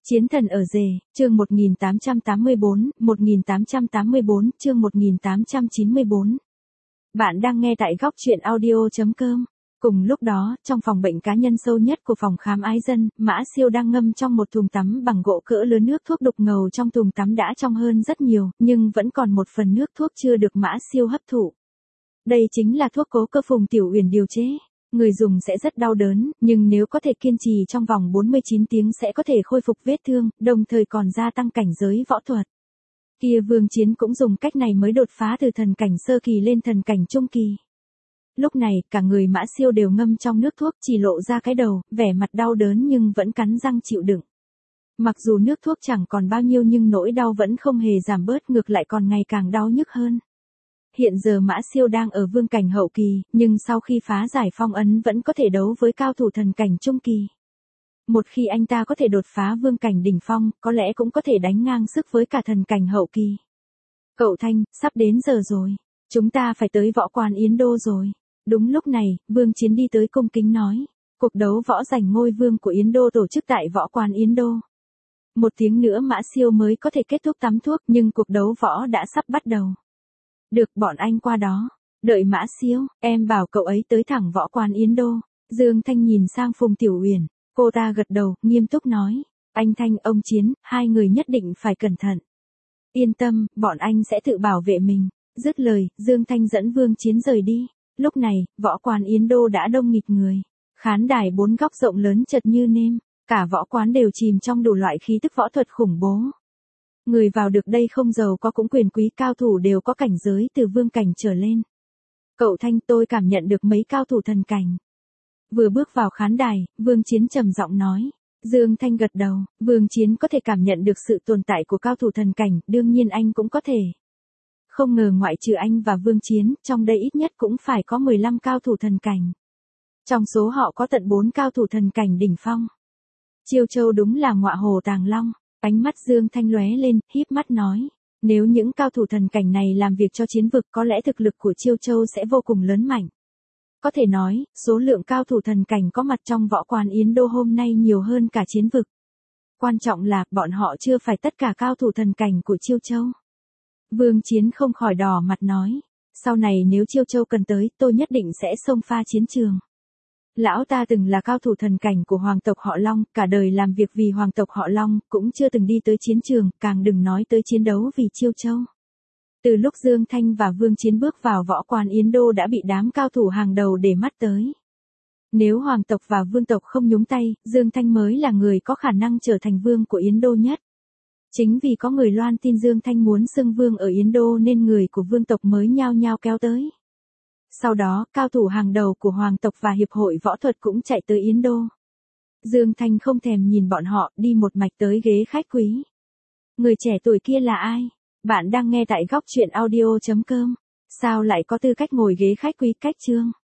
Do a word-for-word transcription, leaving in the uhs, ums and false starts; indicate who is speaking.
Speaker 1: Chiến thần ở rể, chương một nghìn tám trăm tám mươi bốn, một nghìn tám trăm tám mươi bốn, chương một nghìn tám trăm chín mươi bốn. Bạn đang nghe tại góc truyện audio chấm com. Cùng lúc đó, trong phòng bệnh cá nhân sâu nhất của phòng khám Ái Dân, Mã Siêu đang ngâm trong một thùng tắm bằng gỗ cỡ lớn, nước thuốc đục ngầu trong thùng tắm đã trong hơn rất nhiều, nhưng vẫn còn một phần nước thuốc chưa được Mã Siêu hấp thụ. Đây chính là thuốc cố cơ Phùng Tiểu Uyển điều chế. Người dùng sẽ rất đau đớn, nhưng nếu có thể kiên trì trong vòng bốn mươi chín tiếng sẽ có thể khôi phục vết thương, đồng thời còn gia tăng cảnh giới võ thuật. Kia Vương Chiến cũng dùng cách này mới đột phá từ thần cảnh sơ kỳ lên thần cảnh trung kỳ. Lúc này, cả người Mã Siêu đều ngâm trong nước thuốc, chỉ lộ ra cái đầu, vẻ mặt đau đớn nhưng vẫn cắn răng chịu đựng. Mặc dù nước thuốc chẳng còn bao nhiêu nhưng nỗi đau vẫn không hề giảm bớt, ngược lại còn ngày càng đau nhức hơn. Hiện giờ Mã Siêu đang ở vương cảnh hậu kỳ, nhưng sau khi phá giải phong ấn vẫn có thể đấu với cao thủ thần cảnh trung kỳ. Một khi anh ta có thể đột phá vương cảnh đỉnh phong, có lẽ cũng có thể đánh ngang sức với cả thần cảnh hậu kỳ. Cậu Thanh, sắp đến giờ rồi. Chúng ta phải tới võ quán Yến Đô rồi. Đúng lúc này, Vương Chiến đi tới cung kính nói. Cuộc đấu võ giành ngôi vương của Yến Đô tổ chức tại võ quán Yến Đô. Một tiếng nữa Mã Siêu mới có thể kết thúc tắm thuốc, nhưng cuộc đấu võ đã sắp bắt đầu. Được, bọn anh qua đó. Đợi Mã Siêu, em bảo cậu ấy tới thẳng võ quán Yến Đô. Dương Thanh nhìn sang Phùng Tiểu Uyển, cô ta gật đầu, nghiêm túc nói. Anh Thanh, ông Chiến, hai người nhất định phải cẩn thận. Yên tâm, bọn anh sẽ tự bảo vệ mình. Dứt lời, Dương Thanh dẫn Vương Chiến rời đi. Lúc này, võ quán Yến Đô đã đông nghịt người. Khán đài bốn góc rộng lớn chật như nêm. Cả võ quán đều chìm trong đủ loại khí tức võ thuật khủng bố. Người vào được đây không giàu có cũng quyền quý, cao thủ đều có cảnh giới từ vương cảnh trở lên. Cậu Thanh, tôi cảm nhận được mấy cao thủ thần cảnh. Vừa bước vào khán đài, Vương Chiến trầm giọng nói. Dương Thanh gật đầu, Vương Chiến có thể cảm nhận được sự tồn tại của cao thủ thần cảnh, đương nhiên anh cũng có thể. Không ngờ ngoại trừ anh và Vương Chiến, trong đây ít nhất cũng phải có mười lăm cao thủ thần cảnh. Trong số họ có tận bốn cao thủ thần cảnh đỉnh phong. Chiêu Châu đúng là ngọa hồ tàng long. Ánh mắt Dương Thanh lóe lên, híp mắt nói. Nếu những cao thủ thần cảnh này làm việc cho chiến vực, có lẽ thực lực của Chiêu Châu sẽ vô cùng lớn mạnh. Có thể nói, số lượng cao thủ thần cảnh có mặt trong võ quán Yến Đô hôm nay nhiều hơn cả chiến vực. Quan trọng là, bọn họ chưa phải tất cả cao thủ thần cảnh của Chiêu Châu. Vương Chiến không khỏi đỏ mặt nói. Sau này nếu Chiêu Châu cần tới, tôi nhất định sẽ xông pha chiến trường. Lão ta từng là cao thủ thần cảnh của hoàng tộc họ Long, cả đời làm việc vì hoàng tộc họ Long, cũng chưa từng đi tới chiến trường, càng đừng nói tới chiến đấu vì Chiêu Châu. Từ lúc Dương Thanh và Vương Chiến bước vào võ quán Yến Đô đã bị đám cao thủ hàng đầu để mắt tới. Nếu hoàng tộc và vương tộc không nhúng tay, Dương Thanh mới là người có khả năng trở thành vương của Yến Đô nhất. Chính vì có người loan tin Dương Thanh muốn xưng vương ở Yến Đô nên người của vương tộc mới nhao nhao kéo tới. Sau đó, cao thủ hàng đầu của hoàng tộc và hiệp hội võ thuật cũng chạy tới Yến Đô. Dương Thanh không thèm nhìn bọn họ, đi một mạch tới ghế khách quý. Người trẻ tuổi kia là ai? Bạn đang nghe tại góc truyện audio chấm com. Sao lại có tư cách ngồi ghế khách quý? Cách chương.